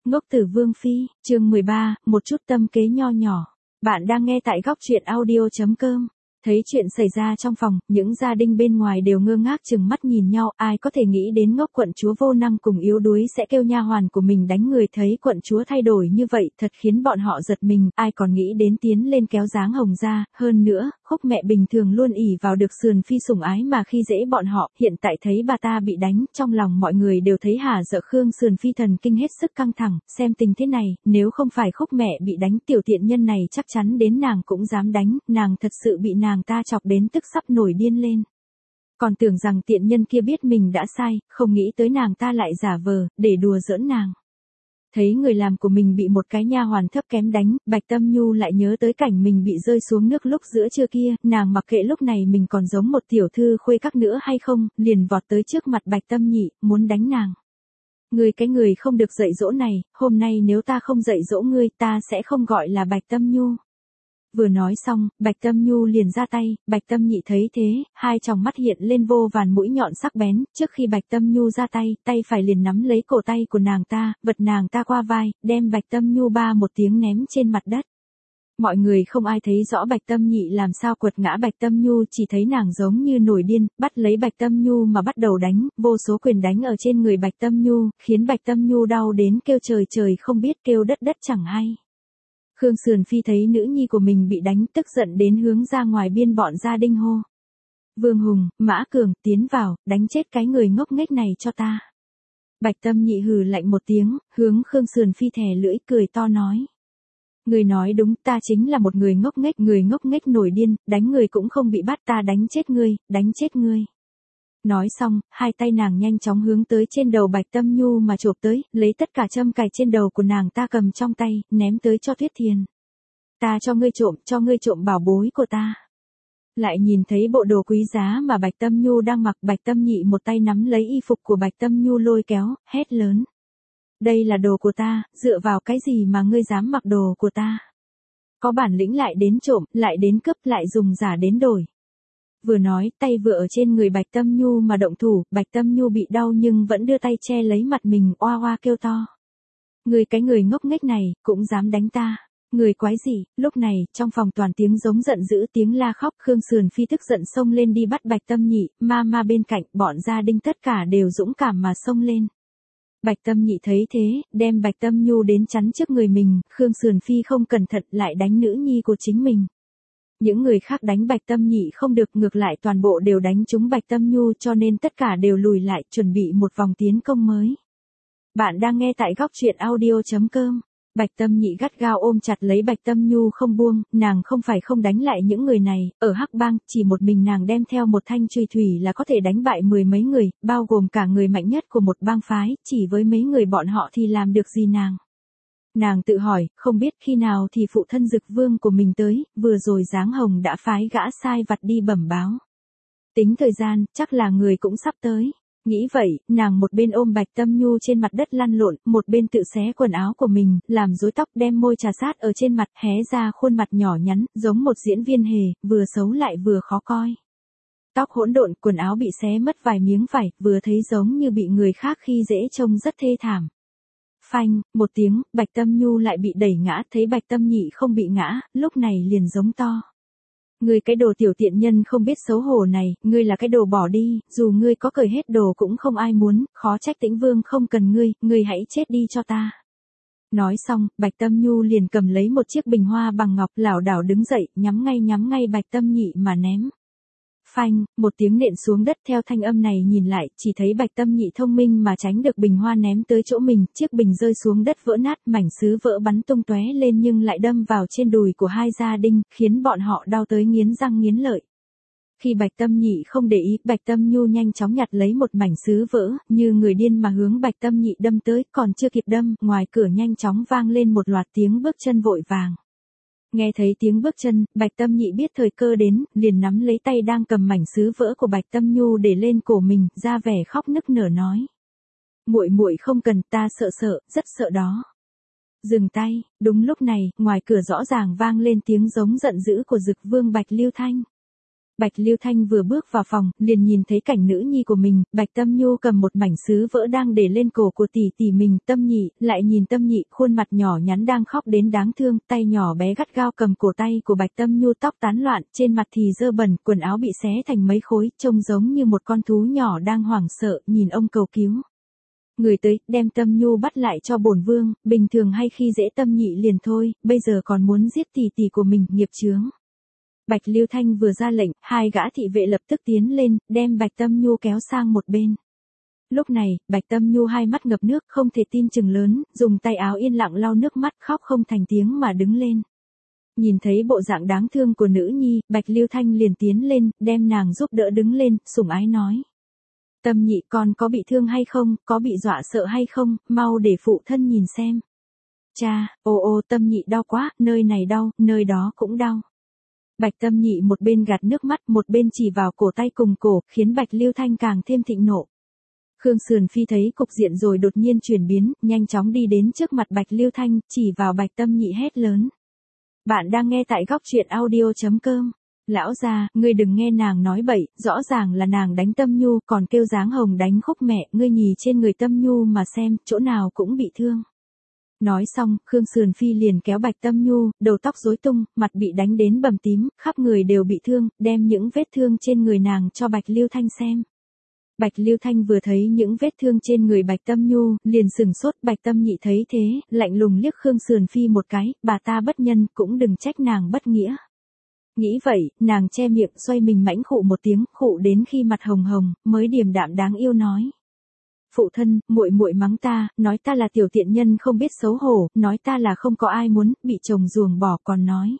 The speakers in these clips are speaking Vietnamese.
Ngốc Tử Vương Phi, chương 13, một chút tâm kế nho nhỏ. Bạn đang nghe tại góc truyện audio.com. Thấy chuyện xảy ra trong phòng, những gia đình bên ngoài đều ngơ ngác chừng mắt nhìn nhau, ai có thể nghĩ đến ngốc quận chúa vô năng cùng yếu đuối sẽ kêu nha hoàn của mình đánh người, thấy quận chúa thay đổi như vậy, thật khiến bọn họ giật mình, ai còn nghĩ đến tiến lên kéo dáng hồng ra, hơn nữa, Khúc mẹ bình thường luôn ỷ vào được Sườn Phi sủng ái mà khi dễ bọn họ, hiện tại thấy bà ta bị đánh, trong lòng mọi người đều thấy hả dợ Khương Sườn Phi thần kinh hết sức căng thẳng, xem tình thế này, nếu không phải Khúc mẹ bị đánh tiểu tiện nhân này chắc chắn đến nàng cũng dám đánh, nàng thật sự bị nàng ta chọc đến tức sắp nổi điên lên. Còn tưởng rằng tiện nhân kia biết mình đã sai, không nghĩ tới nàng ta lại giả vờ, để đùa giỡn nàng. Thấy người làm của mình bị một cái nha hoàn thấp kém đánh, Bạch Tâm Nhu lại nhớ tới cảnh mình bị rơi xuống nước lúc giữa trưa kia, nàng mặc kệ lúc này mình còn giống một tiểu thư khuê các nữa hay không, liền vọt tới trước mặt Bạch Tâm Nhị, muốn đánh nàng. Ngươi cái người không được dạy dỗ này, hôm nay nếu ta không dạy dỗ ngươi, ta sẽ không gọi là Bạch Tâm Nhu. Vừa nói xong, Bạch Tâm Nhu liền ra tay, Bạch Tâm Nhị thấy thế, hai tròng mắt hiện lên vô vàn mũi nhọn sắc bén, trước khi Bạch Tâm Nhu ra tay, tay phải liền nắm lấy cổ tay của nàng ta, vật nàng ta qua vai, đem Bạch Tâm Nhu ba một tiếng ném trên mặt đất. Mọi người không ai thấy rõ Bạch Tâm Nhị làm sao quật ngã Bạch Tâm Nhu, chỉ thấy nàng giống như nổi điên, bắt lấy Bạch Tâm Nhu mà bắt đầu đánh, vô số quyền đánh ở trên người Bạch Tâm Nhu, khiến Bạch Tâm Nhu đau đến kêu trời trời không biết kêu đất đất chẳng hay. Khương Sườn Phi thấy nữ nhi của mình bị đánh, tức giận đến hướng ra ngoài biên bọn gia đình hô. Vương Hùng, Mã Cường, tiến vào, đánh chết cái người ngốc nghếch này cho ta. Bạch Tâm Nhị hừ lạnh một tiếng, hướng Khương Sườn Phi thè lưỡi cười to nói. Người nói đúng, ta chính là một người ngốc nghếch nổi điên, đánh người cũng không bị bắt, ta đánh chết ngươi, đánh chết ngươi. Nói xong, hai tay nàng nhanh chóng hướng tới trên đầu Bạch Tâm Nhu mà chộp tới, lấy tất cả châm cài trên đầu của nàng ta cầm trong tay, ném tới cho Tuyết Thiền. Ta cho ngươi trộm bảo bối của ta. Lại nhìn thấy bộ đồ quý giá mà Bạch Tâm Nhu đang mặc, Bạch Tâm Nhị một tay nắm lấy y phục của Bạch Tâm Nhu lôi kéo, hét lớn. Đây là đồ của ta, dựa vào cái gì mà ngươi dám mặc đồ của ta? Có bản lĩnh lại đến trộm, lại đến cướp, lại dùng giả đến đổi. Vừa nói, tay vừa ở trên người Bạch Tâm Nhu mà động thủ, Bạch Tâm Nhu bị đau nhưng vẫn đưa tay che lấy mặt mình, oa oa kêu to. Người cái người ngốc nghếch này, cũng dám đánh ta. Người quái gì? Lúc này, trong phòng toàn tiếng giống giận dữ, tiếng la khóc, Khương Sườn Phi tức giận xông lên đi bắt Bạch Tâm Nhị, ma bên cạnh, bọn gia đình tất cả đều dũng cảm mà xông lên. Bạch Tâm Nhị thấy thế, đem Bạch Tâm Nhu đến chắn trước người mình, Khương Sườn Phi không cẩn thận lại đánh nữ nhi của chính mình. Những người khác đánh Bạch Tâm Nhị không được, ngược lại toàn bộ đều đánh trúng Bạch Tâm Nhu, cho nên tất cả đều lùi lại, chuẩn bị một vòng tiến công mới. Bạn đang nghe tại góc truyện audio.com. Bạch Tâm Nhị gắt gao ôm chặt lấy Bạch Tâm Nhu không buông, nàng không phải không đánh lại những người này, ở Hắc Bang, chỉ một mình nàng đem theo một thanh chùy thủy là có thể đánh bại mười mấy người, bao gồm cả người mạnh nhất của một bang phái, chỉ với mấy người bọn họ thì làm được gì nàng. Nàng tự hỏi, không biết khi nào thì phụ thân Dực Vương của mình tới, vừa rồi Giáng Hồng đã phái gã sai vặt đi bẩm báo. Tính thời gian, chắc là người cũng sắp tới. Nghĩ vậy, nàng một bên ôm Bạch Tâm Nhu trên mặt đất lăn lộn, một bên tự xé quần áo của mình, làm rối tóc, đem môi trà sát ở trên mặt, hé ra khuôn mặt nhỏ nhắn, giống một diễn viên hề, vừa xấu lại vừa khó coi. Tóc hỗn độn, quần áo bị xé mất vài miếng vải, vừa thấy giống như bị người khác khi dễ, trông rất thê thảm. Phanh, một tiếng, Bạch Tâm Nhu lại bị đẩy ngã, thấy Bạch Tâm Nhị không bị ngã, lúc này liền giống to. Ngươi cái đồ tiểu tiện nhân không biết xấu hổ này, ngươi là cái đồ bỏ đi, dù ngươi có cởi hết đồ cũng không ai muốn, khó trách Tĩnh Vương không cần ngươi hãy chết đi cho ta. Nói xong, Bạch Tâm Nhu liền cầm lấy một chiếc bình hoa bằng ngọc, lảo đảo đứng dậy, nhắm ngay Bạch Tâm Nhị mà ném. Phanh, một tiếng nện xuống đất, theo thanh âm này nhìn lại, chỉ thấy Bạch Tâm Nhị thông minh mà tránh được bình hoa ném tới chỗ mình, chiếc bình rơi xuống đất vỡ nát, mảnh sứ vỡ bắn tung tóe lên nhưng lại đâm vào trên đùi của hai gia đình, khiến bọn họ đau tới nghiến răng nghiến lợi. Khi Bạch Tâm Nhị không để ý, Bạch Tâm Nhu nhanh chóng nhặt lấy một mảnh sứ vỡ, như người điên mà hướng Bạch Tâm Nhị đâm tới, còn chưa kịp đâm, ngoài cửa nhanh chóng vang lên một loạt tiếng bước chân vội vàng. Nghe thấy tiếng bước chân, Bạch Tâm Nhị biết thời cơ đến, liền nắm lấy tay đang cầm mảnh sứ vỡ của Bạch Tâm Nhu để lên cổ mình, ra vẻ khóc nức nở nói. Muội không cần, ta sợ, rất sợ đó. Dừng tay, đúng lúc này, ngoài cửa rõ ràng vang lên tiếng giống giận dữ của Dực Vương Bạch Lưu Thanh. Bạch Lưu Thanh vừa bước vào phòng, liền nhìn thấy cảnh nữ nhi của mình, Bạch Tâm Nhu cầm một mảnh sứ vỡ đang để lên cổ của tỷ tỷ mình, Tâm Nhị, lại nhìn Tâm Nhị, khuôn mặt nhỏ nhắn đang khóc đến đáng thương, tay nhỏ bé gắt gao cầm cổ tay của Bạch Tâm Nhu, tóc tán loạn, trên mặt thì dơ bẩn, quần áo bị xé thành mấy khối, trông giống như một con thú nhỏ đang hoảng sợ, nhìn ông cầu cứu. Người tới, đem Tâm Nhu bắt lại cho bổn vương, bình thường hay khi dễ Tâm Nhị liền thôi, bây giờ còn muốn giết tỷ tỷ của mình, nghiệp chướng. Bạch Lưu Thanh vừa ra lệnh, hai gã thị vệ lập tức tiến lên, đem Bạch Tâm Nhu kéo sang một bên. Lúc này, Bạch Tâm Nhu hai mắt ngập nước, không thể tin chừng lớn, dùng tay áo yên lặng lau nước mắt, khóc không thành tiếng mà đứng lên. Nhìn thấy bộ dạng đáng thương của nữ nhi, Bạch Lưu Thanh liền tiến lên, đem nàng giúp đỡ đứng lên, sủng ái nói. Tâm Nhị, con có bị thương hay không, có bị dọa sợ hay không, mau để phụ thân nhìn xem. Cha, ô Tâm Nhị đau quá, nơi này đau, nơi đó cũng đau. Bạch Tâm Nhị một bên gạt nước mắt, một bên chỉ vào cổ tay cùng cổ, khiến Bạch Lưu Thanh càng thêm thịnh nộ. Khương Sườn Phi thấy cục diện rồi đột nhiên chuyển biến, nhanh chóng đi đến trước mặt Bạch Lưu Thanh, chỉ vào Bạch Tâm Nhị hét lớn. Bạn đang nghe tại góc truyện audio.com. Lão già, ngươi đừng nghe nàng nói bậy, rõ ràng là nàng đánh Tâm Nhu, còn kêu Giáng Hồng đánh Khúc mẹ, ngươi nhì trên người Tâm Nhu mà xem, chỗ nào cũng bị thương. Nói xong, Khương Sườn Phi liền kéo Bạch Tâm Nhu, đầu tóc rối tung, mặt bị đánh đến bầm tím, khắp người đều bị thương, đem những vết thương trên người nàng cho Bạch Lưu Thanh xem. Bạch Lưu Thanh vừa thấy những vết thương trên người Bạch Tâm Nhu, liền sừng sốt. Bạch Tâm Nhị thấy thế, lạnh lùng liếc Khương Sườn Phi một cái, bà ta bất nhân, cũng đừng trách nàng bất nghĩa. Nghĩ vậy, nàng che miệng, xoay mình mãnh khụ một tiếng, khụ đến khi mặt hồng hồng, mới điềm đạm đáng yêu nói. Phụ thân, muội muội mắng ta, nói ta là tiểu tiện nhân không biết xấu hổ, nói ta là không có ai muốn, bị chồng ruồng bỏ, còn nói.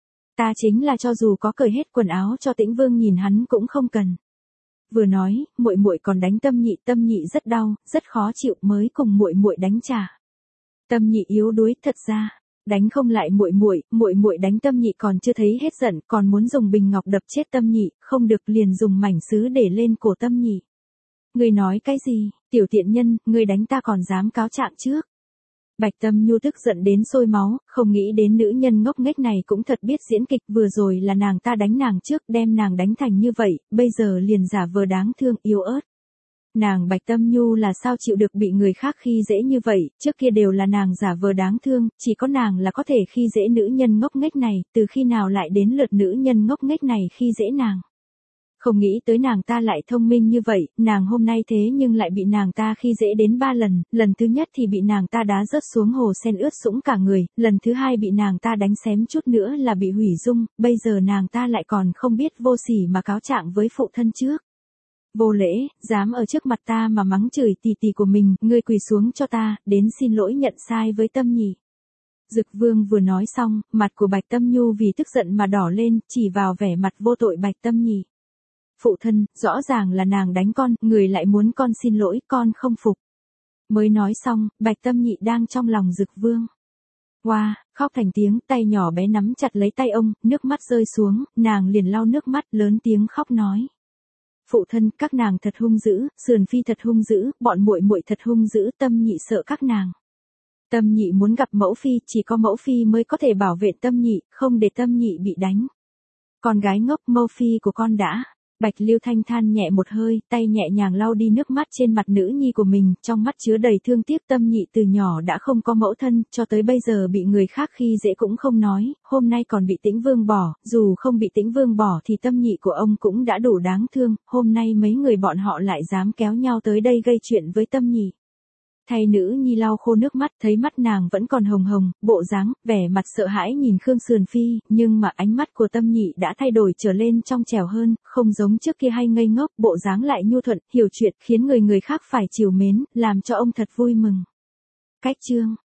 Ta chính là cho dù có cởi hết quần áo cho Tĩnh Vương nhìn hắn cũng không cần. Vừa nói, muội muội còn đánh Tâm Nhị rất đau, rất khó chịu, mới cùng muội muội đánh trả. Tâm Nhị yếu đuối, thật ra, đánh không lại muội muội đánh Tâm Nhị còn chưa thấy hết giận, còn muốn dùng bình ngọc đập chết Tâm Nhị, không được liền dùng mảnh sứ để lên cổ Tâm Nhị. Ngươi nói cái gì, tiểu tiện nhân, ngươi đánh ta còn dám cáo trạng trước. Bạch Tâm Nhu tức giận đến sôi máu, không nghĩ đến nữ nhân ngốc nghếch này cũng thật biết diễn kịch, vừa rồi là nàng ta đánh nàng trước, đem nàng đánh thành như vậy, bây giờ liền giả vờ đáng thương, yếu ớt. Nàng Bạch Tâm Nhu là sao chịu được bị người khác khi dễ như vậy, trước kia đều là nàng giả vờ đáng thương, chỉ có nàng là có thể khi dễ nữ nhân ngốc nghếch này, từ khi nào lại đến lượt nữ nhân ngốc nghếch này khi dễ nàng. Không nghĩ tới nàng ta lại thông minh như vậy, nàng hôm nay thế nhưng lại bị nàng ta khi dễ đến 3 lần, lần thứ nhất thì bị nàng ta đá rớt xuống hồ sen ướt sũng cả người, lần thứ hai bị nàng ta đánh xém chút nữa là bị hủy dung, bây giờ nàng ta lại còn không biết vô sỉ mà cáo trạng với phụ thân trước. Vô lễ, dám ở trước mặt ta mà mắng chửi tỷ tỷ của mình, ngươi quỳ xuống cho ta, đến xin lỗi nhận sai với Tâm Nhị. Dực Vương vừa nói xong, mặt của Bạch Tâm Nhu vì tức giận mà đỏ lên, chỉ vào vẻ mặt vô tội Bạch Tâm Nhị. Phụ thân, rõ ràng là nàng đánh con, người lại muốn con xin lỗi, con không phục. Mới nói xong, Bạch Tâm Nhị đang trong lòng Dực Vương. Wow, khóc thành tiếng, tay nhỏ bé nắm chặt lấy tay ông, nước mắt rơi xuống, nàng liền lau nước mắt, lớn tiếng khóc nói. Phụ thân, các nàng thật hung dữ, Sườn Phi thật hung dữ, bọn muội muội thật hung dữ, Tâm Nhị sợ các nàng. Tâm Nhị muốn gặp mẫu phi, chỉ có mẫu phi mới có thể bảo vệ Tâm Nhị, không để Tâm Nhị bị đánh. Con gái ngốc, mẫu phi của con đã. Bạch Lưu Thanh than nhẹ một hơi, tay nhẹ nhàng lau đi nước mắt trên mặt nữ nhi của mình, trong mắt chứa đầy thương tiếc. Tâm Nhị từ nhỏ đã không có mẫu thân, cho tới bây giờ bị người khác khi dễ cũng không nói, hôm nay còn bị Tĩnh Vương bỏ, dù không bị Tĩnh Vương bỏ thì Tâm Nhị của ông cũng đã đủ đáng thương, hôm nay mấy người bọn họ lại dám kéo nhau tới đây gây chuyện với Tâm Nhị. Thay nữ nhi lau khô nước mắt, thấy mắt nàng vẫn còn hồng hồng, bộ dáng, vẻ mặt sợ hãi nhìn Khương Sườn Phi, nhưng mà ánh mắt của Tâm Nhị đã thay đổi trở lên trong trẻo hơn, không giống trước kia hay ngây ngốc, bộ dáng lại nhu thuận, hiểu chuyện, khiến người khác phải trìu mến, làm cho ông thật vui mừng. Cách chương